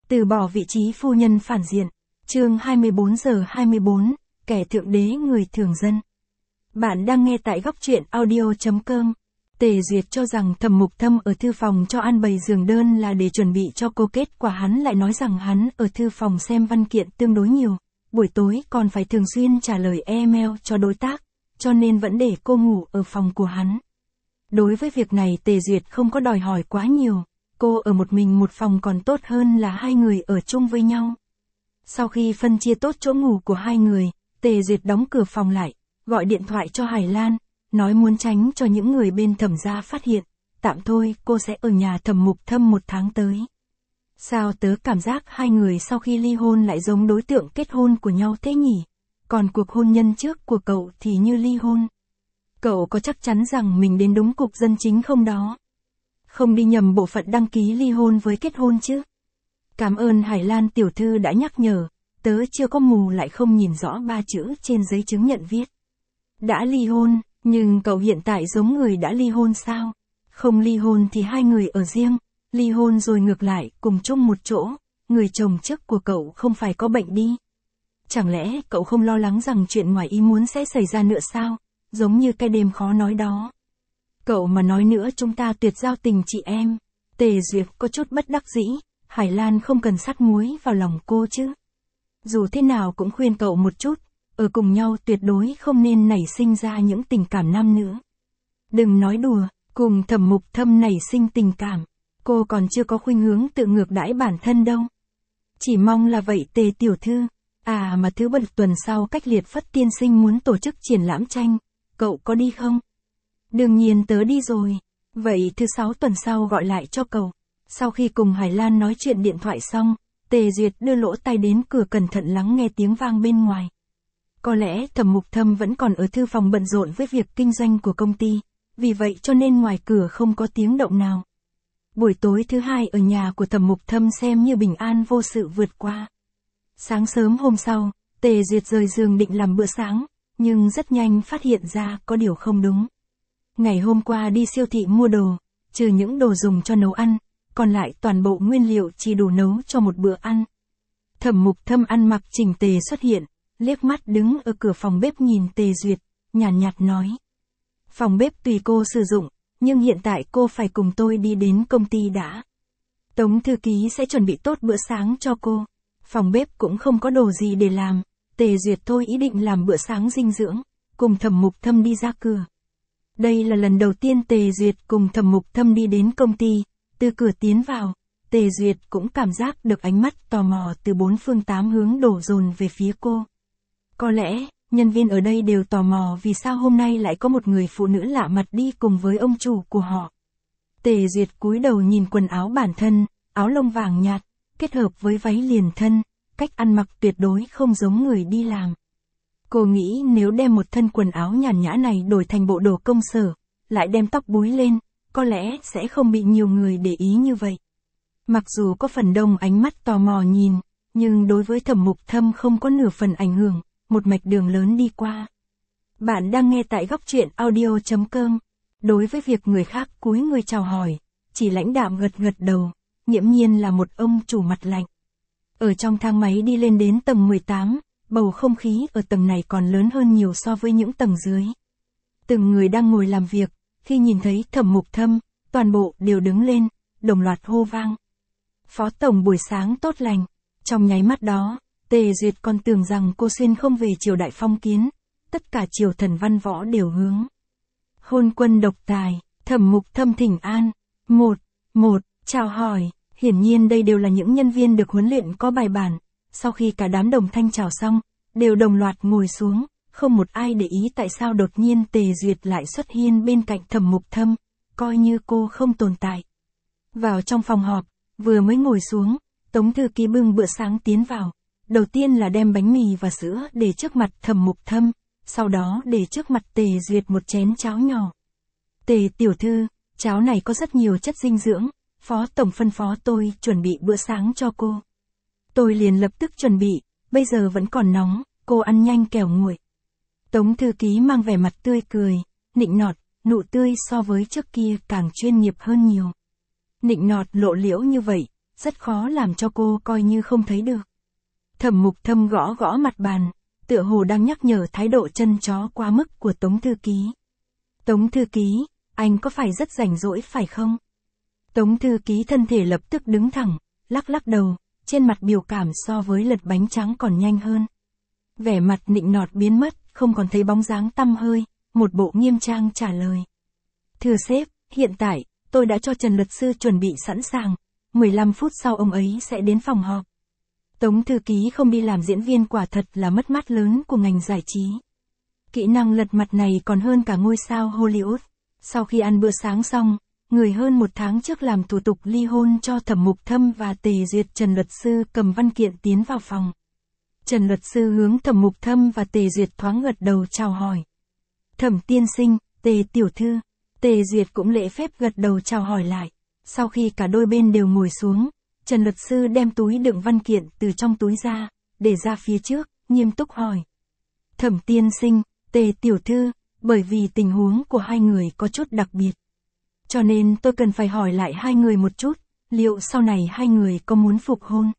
Từ bỏ vị trí phu nhân phản diện. Chương 24:24, kẻ thượng đế người thường dân. Bạn đang nghe tại góc truyện audio.com. Tề Duyệt cho rằng Thẩm Mục Thâm ở thư phòng cho an bày giường đơn là để chuẩn bị cho cô, kết quả hắn lại nói rằng hắn ở thư phòng xem văn kiện tương đối nhiều, buổi tối còn phải thường xuyên trả lời email cho đối tác, cho nên vẫn để cô ngủ ở phòng của hắn. Đối với việc này Tề Duyệt không có đòi hỏi quá nhiều, cô ở một mình một phòng còn tốt hơn là hai người ở chung với nhau. Sau khi phân chia tốt chỗ ngủ của hai người, Tề Duyệt đóng cửa phòng lại, gọi điện thoại cho Hải Lan, nói muốn tránh cho những người bên Thẩm gia phát hiện, tạm thôi cô sẽ ở nhà Thẩm Mục Thâm 1 tháng tới. Sao tớ cảm giác hai người sau khi ly hôn lại giống đối tượng kết hôn của nhau thế nhỉ? Còn cuộc hôn nhân trước của cậu thì như ly hôn. Cậu có chắc chắn rằng mình đến đúng cục dân chính không đó? Không đi nhầm bộ phận đăng ký ly hôn với kết hôn chứ? Cảm ơn Hải Lan tiểu thư đã nhắc nhở, tớ chưa có mù lại không nhìn rõ 3 chữ trên giấy chứng nhận viết. Đã ly hôn, nhưng cậu hiện tại giống người đã ly hôn sao? Không ly hôn thì hai người ở riêng, ly hôn rồi ngược lại cùng chung một chỗ, người chồng trước của cậu không phải có bệnh đi. Chẳng lẽ cậu không lo lắng rằng chuyện ngoài ý muốn sẽ xảy ra nữa sao? Giống như cái đêm khó nói đó. Cậu mà nói nữa chúng ta tuyệt giao tình chị em. Tề Duyệt có chút bất đắc dĩ, Hải Lan không cần sắt muối vào lòng cô chứ. Dù thế nào cũng khuyên cậu một chút, ở cùng nhau tuyệt đối không nên nảy sinh ra những tình cảm nam nữ. Đừng nói đùa, cùng Thẩm Mục Thâm nảy sinh tình cảm, cô còn chưa có khuynh hướng tự ngược đãi bản thân đâu. Chỉ mong là vậy Tề tiểu thư. À mà thứ Bảy tuần sau cách Liệt Phất tiên sinh muốn tổ chức triển lãm tranh, cậu có đi không? Đương nhiên tớ đi rồi. Vậy thứ 6 tuần sau gọi lại cho cậu. Sau khi cùng Hải Lan nói chuyện điện thoại xong, Tề Duyệt đưa lỗ tai đến cửa cẩn thận lắng nghe tiếng vang bên ngoài. Có lẽ Thẩm Mục Thâm vẫn còn ở thư phòng bận rộn với việc kinh doanh của công ty, vì vậy cho nên ngoài cửa không có tiếng động nào. Buổi tối thứ hai ở nhà của Thẩm Mục Thâm xem như bình an vô sự vượt qua. Sáng sớm hôm sau, Tề Duyệt rời giường định làm bữa sáng, nhưng rất nhanh phát hiện ra có điều không đúng. Ngày hôm qua đi siêu thị mua đồ, trừ những đồ dùng cho nấu ăn, còn lại toàn bộ nguyên liệu chỉ đủ nấu cho một bữa ăn. Thẩm Mục Thâm ăn mặc chỉnh tề xuất hiện, liếc mắt đứng ở cửa phòng bếp nhìn Tề Duyệt, nhàn nhạt nói. Phòng bếp tùy cô sử dụng, nhưng hiện tại cô phải cùng tôi đi đến công ty đã. Tống thư ký sẽ chuẩn bị tốt bữa sáng cho cô. Phòng bếp cũng không có đồ gì để làm, Tề Duyệt thôi ý định làm bữa sáng dinh dưỡng, cùng Thẩm Mục Thâm đi ra cửa. Đây là lần đầu tiên Tề Duyệt cùng Thẩm Mục Thâm đi đến công ty, từ cửa tiến vào, Tề Duyệt cũng cảm giác được ánh mắt tò mò từ 4 phương 8 hướng đổ dồn về phía cô. Có lẽ, nhân viên ở đây đều tò mò vì sao hôm nay lại có một người phụ nữ lạ mặt đi cùng với ông chủ của họ. Tề Duyệt cúi đầu nhìn quần áo bản thân, áo lông vàng nhạt, kết hợp với váy liền thân, cách ăn mặc tuyệt đối không giống người đi làm. Cô nghĩ nếu đem một thân quần áo nhàn nhã này đổi thành bộ đồ công sở, lại đem tóc búi lên, có lẽ sẽ không bị nhiều người để ý như vậy. Mặc dù có phần đông ánh mắt tò mò nhìn, nhưng đối với Thẩm Mục Thâm không có nửa phần ảnh hưởng, một mạch đường lớn đi qua. Bạn đang nghe tại góc truyện audio.com. Đối với việc người khác cúi người chào hỏi, chỉ lãnh đạm gật gật đầu, nghiễm nhiên là một ông chủ mặt lạnh. Ở trong thang máy đi lên đến tầng 18, bầu không khí ở tầng này còn lớn hơn nhiều so với những tầng dưới. Từng người đang ngồi làm việc, khi nhìn thấy Thẩm Mục Thâm, toàn bộ đều đứng lên, đồng loạt hô vang. Phó tổng buổi sáng tốt lành. Trong nháy mắt đó, Tề Duyệt còn tưởng rằng cô xuyên không về triều đại phong kiến, tất cả triều thần văn võ đều hướng. Hôn quân độc tài, Thẩm Mục Thâm thỉnh an. Một, chào hỏi. Hiển nhiên đây đều là những nhân viên được huấn luyện có bài bản. Sau khi cả đám đồng thanh chào xong, đều đồng loạt ngồi xuống, không một ai để ý tại sao đột nhiên Tề Duyệt lại xuất hiện bên cạnh Thẩm Mục Thâm, coi như cô không tồn tại. Vào trong phòng họp, vừa mới ngồi xuống, Tống thư ký bưng bữa sáng tiến vào. Đầu tiên là đem bánh mì và sữa để trước mặt Thẩm Mục Thâm, sau đó để trước mặt Tề Duyệt một chén cháo nhỏ. Tề tiểu thư, cháo này có rất nhiều chất dinh dưỡng, Phó tổng phân phó tôi chuẩn bị bữa sáng cho cô. Tôi liền lập tức chuẩn bị, bây giờ vẫn còn nóng, cô ăn nhanh kẻo nguội. Tống thư ký mang vẻ mặt tươi cười, nịnh nọt, nụ tươi so với trước kia càng chuyên nghiệp hơn nhiều. Nịnh nọt lộ liễu như vậy, rất khó làm cho cô coi như không thấy được. Thẩm Mục Thâm gõ gõ mặt bàn, tựa hồ đang nhắc nhở thái độ chân chó quá mức của Tống thư ký. Tống thư ký, anh có phải rất rảnh rỗi phải không? Tống thư ký thân thể lập tức đứng thẳng, lắc lắc đầu, trên mặt biểu cảm so với lật bánh trắng còn nhanh hơn. Vẻ mặt nịnh nọt biến mất, không còn thấy bóng dáng tăm hơi, một bộ nghiêm trang trả lời. Thưa sếp, hiện tại, tôi đã cho Trần luật sư chuẩn bị sẵn sàng, 15 phút sau ông ấy sẽ đến phòng họp. Tống thư ký không đi làm diễn viên quả thật là mất mát lớn của ngành giải trí. Kỹ năng lật mặt này còn hơn cả ngôi sao Hollywood. Sau khi ăn bữa sáng xong, người hơn một tháng trước làm thủ tục ly hôn cho Thẩm Mục Thâm và Tề Duyệt, Trần luật sư cầm văn kiện tiến vào phòng. Trần luật sư hướng Thẩm Mục Thâm và Tề Duyệt thoáng gật đầu chào hỏi. Thẩm tiên sinh, Tề tiểu thư. Tề Duyệt cũng lễ phép gật đầu chào hỏi lại. Sau khi cả đôi bên đều ngồi xuống, Trần luật sư đem túi đựng văn kiện từ trong túi ra, để ra phía trước, nghiêm túc hỏi. Thẩm tiên sinh, Tề tiểu thư, bởi vì tình huống của hai người có chút đặc biệt. Cho nên tôi cần phải hỏi lại hai người một chút, liệu sau này hai người có muốn phục hôn?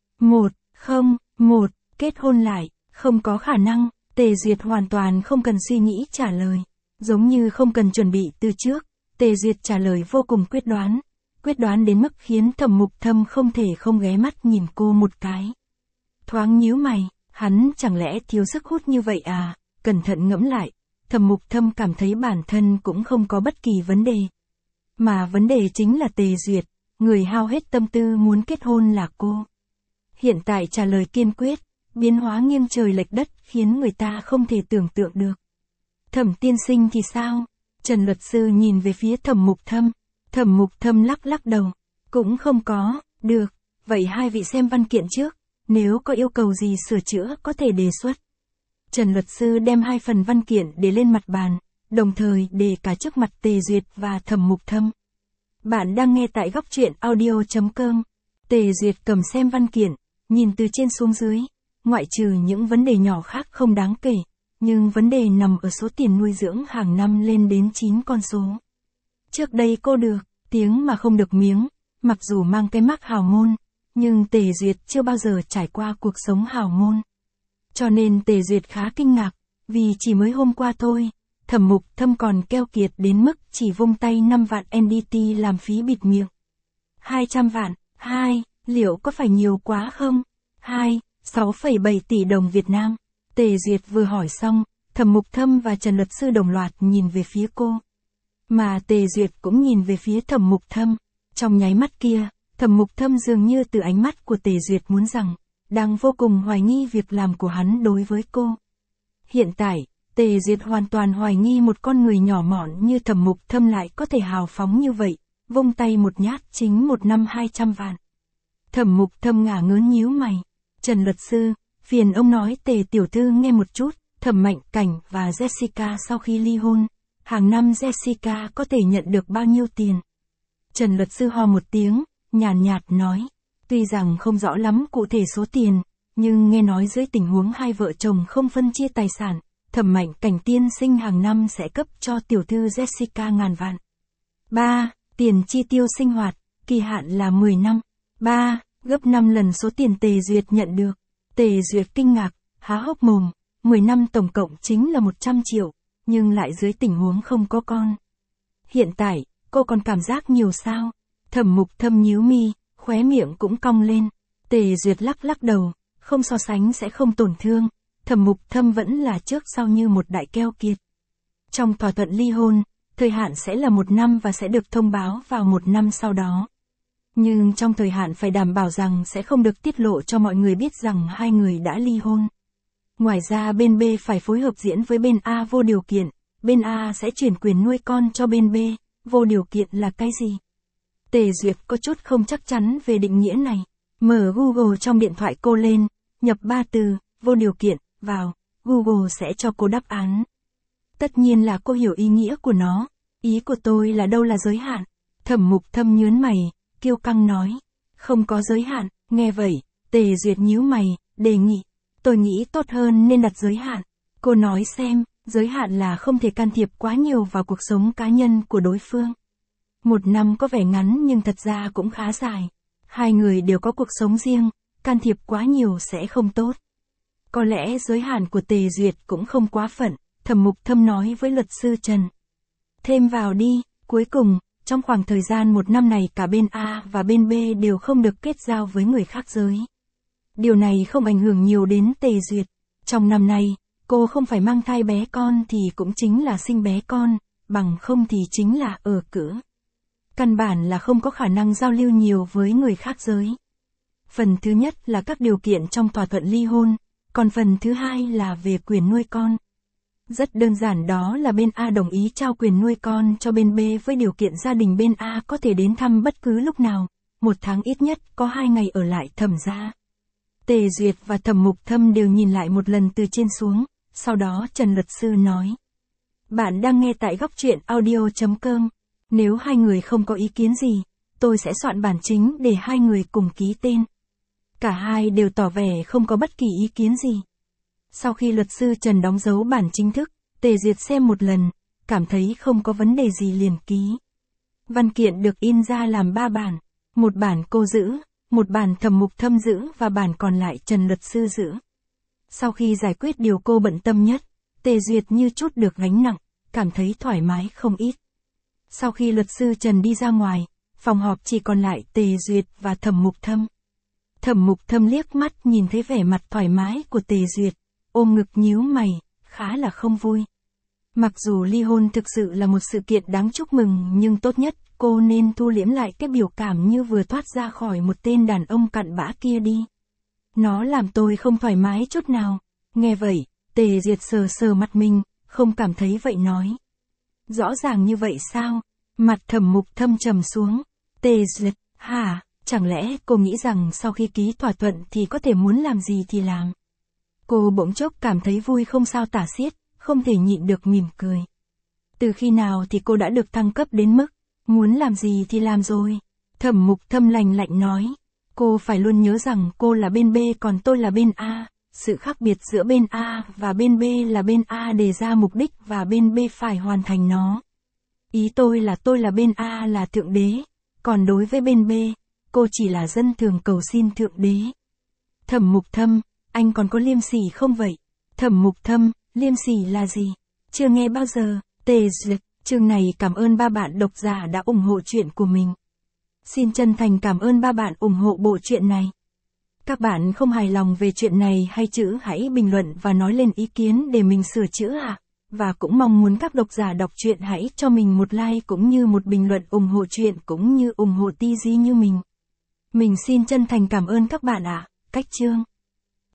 Kết hôn lại, không có khả năng, Tề Duyệt hoàn toàn không cần suy nghĩ trả lời. Giống như không cần chuẩn bị từ trước, Tề Duyệt trả lời vô cùng quyết đoán đến mức khiến Thẩm Mục Thâm không thể không ghé mắt nhìn cô một cái. Thoáng nhíu mày, hắn chẳng lẽ thiếu sức hút như vậy à? Cẩn thận ngẫm lại, Thẩm Mục Thâm cảm thấy bản thân cũng không có bất kỳ vấn đề. Mà vấn đề chính là Tề Duyệt, người hao hết tâm tư muốn kết hôn là cô. Hiện tại trả lời kiên quyết, biến hóa nghiêng trời lệch đất khiến người ta không thể tưởng tượng được. Thẩm tiên sinh thì sao? Trần luật sư nhìn về phía Thẩm Mục Thâm. Thẩm Mục Thâm lắc lắc đầu. Cũng không có, được, vậy hai vị xem văn kiện trước, nếu có yêu cầu gì sửa chữa có thể đề xuất. Trần luật sư đem hai phần văn kiện để lên mặt bàn, đồng thời để cả trước mặt Tề Duyệt và Thẩm Mục Thâm. Bạn đang nghe tại góc truyện audio.com. Tề Duyệt cầm xem văn kiện, nhìn từ trên xuống dưới, ngoại trừ những vấn đề nhỏ khác không đáng kể, nhưng vấn đề nằm ở số tiền nuôi dưỡng hàng năm lên đến 9 con số. Trước đây cô được tiếng mà không được miếng, mặc dù mang cái mác hào môn, nhưng Tề Duyệt chưa bao giờ trải qua cuộc sống hào môn. Cho nên Tề Duyệt khá kinh ngạc, vì chỉ mới hôm qua thôi, Thẩm Mục Thâm còn keo kiệt đến mức chỉ vung tay 5 vạn NDT làm phí bịt miệng. 200 vạn, liệu có phải nhiều quá không? 6,7 tỷ đồng Việt Nam. Tề Duyệt vừa hỏi xong, Thẩm Mục Thâm và Trần luật sư đồng loạt nhìn về phía cô. Mà Tề Duyệt cũng nhìn về phía Thẩm Mục Thâm. Trong nháy mắt kia, Thẩm Mục Thâm dường như từ ánh mắt của Tề Duyệt muốn rằng, đang vô cùng hoài nghi việc làm của hắn đối với cô. Hiện tại, Tề Duyệt hoàn toàn hoài nghi một con người nhỏ mọn như Thẩm Mục Thâm lại có thể hào phóng như vậy, vung tay một nhát chính một năm 200 vạn. Thẩm Mục Thâm ngả ngớn nhíu mày. Trần luật sư, phiền ông nói Tề tiểu thư nghe một chút, Thẩm Mạnh Cảnh và Jessica sau khi ly hôn, hàng năm Jessica có thể nhận được bao nhiêu tiền? Trần luật sư ho một tiếng, nhàn nhạt nói, tuy rằng không rõ lắm cụ thể số tiền, nhưng nghe nói dưới tình huống hai vợ chồng không phân chia tài sản, Thẩm Mạnh Cảnh tiên sinh hàng năm sẽ cấp cho tiểu thư Jessica ngàn vạn. 3. Tiền chi tiêu sinh hoạt, kỳ hạn là 10 năm. 3. Gấp 5 lần số tiền Tề Duyệt nhận được. Tề Duyệt kinh ngạc, há hốc mồm, 10 năm tổng cộng chính là 100 triệu, nhưng lại dưới tình huống không có con. Hiện tại, cô còn cảm giác nhiều sao? Thẩm Mục Thâm nhíu mi, khóe miệng cũng cong lên. Tề Duyệt lắc lắc đầu, không so sánh sẽ không tổn thương. Thẩm Mục Thâm vẫn là trước sau như một đại keo kiệt. Trong thỏa thuận ly hôn, thời hạn sẽ là 1 năm và sẽ được thông báo vào 1 năm sau đó. Nhưng trong thời hạn phải đảm bảo rằng sẽ không được tiết lộ cho mọi người biết rằng hai người đã ly hôn. Ngoài ra bên B phải phối hợp diễn với bên A vô điều kiện, bên A sẽ chuyển quyền nuôi con cho bên B, vô điều kiện là cái gì? Tề Duyệt có chút không chắc chắn về định nghĩa này. Mở Google trong điện thoại cô lên, nhập 3 từ, vô điều kiện, vào, Google sẽ cho cô đáp án. Tất nhiên là cô hiểu ý nghĩa của nó, ý của tôi là đâu là giới hạn. Thẩm Mục Thâm nhớn mày, kiêu căng nói, không có giới hạn. Nghe vậy, Tề Duyệt nhíu mày, đề nghị, tôi nghĩ tốt hơn nên đặt giới hạn. Cô nói xem, giới hạn là không thể can thiệp quá nhiều vào cuộc sống cá nhân của đối phương. 1 năm có vẻ ngắn nhưng thật ra cũng khá dài. Hai người đều có cuộc sống riêng, can thiệp quá nhiều sẽ không tốt. Có lẽ giới hạn của Tề Duyệt cũng không quá phận, Thẩm Mục Thâm nói với luật sư Trần. Thêm vào đi, cuối cùng, trong khoảng thời gian 1 năm này cả bên A và bên B đều không được kết giao với người khác giới. Điều này không ảnh hưởng nhiều đến Tề Duyệt. Trong năm nay, cô không phải mang thai bé con thì cũng chính là sinh bé con, bằng không thì chính là ở cữ. Căn bản là không có khả năng giao lưu nhiều với người khác giới. Phần thứ nhất là các điều kiện trong thỏa thuận ly hôn, còn phần thứ hai là về quyền nuôi con. Rất đơn giản, đó là bên A đồng ý trao quyền nuôi con cho bên B với điều kiện gia đình bên A có thể đến thăm bất cứ lúc nào, 1 tháng ít nhất có 2 ngày ở lại Thẩm gia. Tề Duyệt và Thẩm Mục Thâm đều nhìn lại một lần từ trên xuống, sau đó Trần luật sư nói. Bạn đang nghe tại góc truyện audio.com. Nếu hai người không có ý kiến gì, tôi sẽ soạn bản chính để hai người cùng ký tên. Cả hai đều tỏ vẻ không có bất kỳ ý kiến gì. Sau khi luật sư Trần đóng dấu bản chính thức, Tề Duyệt xem một lần, cảm thấy không có vấn đề gì liền ký. Văn kiện được in ra làm 3 bản, một bản cô giữ, một bản Thẩm Mục Thâm giữ và bản còn lại Trần luật sư giữ. Sau khi giải quyết điều cô bận tâm nhất, Tề Duyệt như chút được gánh nặng, cảm thấy thoải mái không ít. Sau khi luật sư Trần đi ra ngoài, phòng họp chỉ còn lại Tề Duyệt và Thẩm Mục Thâm. Thẩm Mục Thâm liếc mắt nhìn thấy vẻ mặt thoải mái của Tề Duyệt, ôm ngực nhíu mày, khá là không vui. Mặc dù ly hôn thực sự là một sự kiện đáng chúc mừng nhưng tốt nhất cô nên thu liễm lại cái biểu cảm như vừa thoát ra khỏi một tên đàn ông cặn bã kia đi. Nó làm tôi không thoải mái chút nào. Nghe vậy, Tề Duyệt sờ sờ mặt mình, không cảm thấy vậy nói. Rõ ràng như vậy sao? Mặt Thẩm Mục Thâm trầm xuống. Tề Duyệt, hả? Chẳng lẽ cô nghĩ rằng sau khi ký thỏa thuận thì có thể muốn làm gì thì làm? Cô bỗng chốc cảm thấy vui không sao tả xiết, không thể nhịn được mỉm cười. Từ khi nào thì cô đã được thăng cấp đến mức, muốn làm gì thì làm rồi. Thẩm Mục Thâm lạnh lạnh nói. Cô phải luôn nhớ rằng cô là bên B còn tôi là bên A. Sự khác biệt giữa bên A và bên B là bên A đề ra mục đích và bên B phải hoàn thành nó. Ý tôi là bên A là thượng đế, còn đối với bên B, cô chỉ là dân thường cầu xin thượng đế. Thẩm Mục Thâm, anh còn có liêm sỉ không vậy? Thẩm Mục Thâm, liêm sỉ là gì? Chưa nghe bao giờ. Tề Duyệt, chương này cảm ơn 3 bạn độc giả đã ủng hộ chuyện của mình. Xin chân thành cảm ơn 3 bạn ủng hộ bộ truyện này. Các bạn không hài lòng về chuyện này hay chữ hãy bình luận và nói lên ý kiến để mình sửa chữa ạ. Và cũng mong muốn các độc giả đọc truyện hãy cho mình một like cũng như một bình luận ủng hộ truyện cũng như ủng hộ TG như mình. Mình xin chân thành cảm ơn các bạn ạ. Cách chương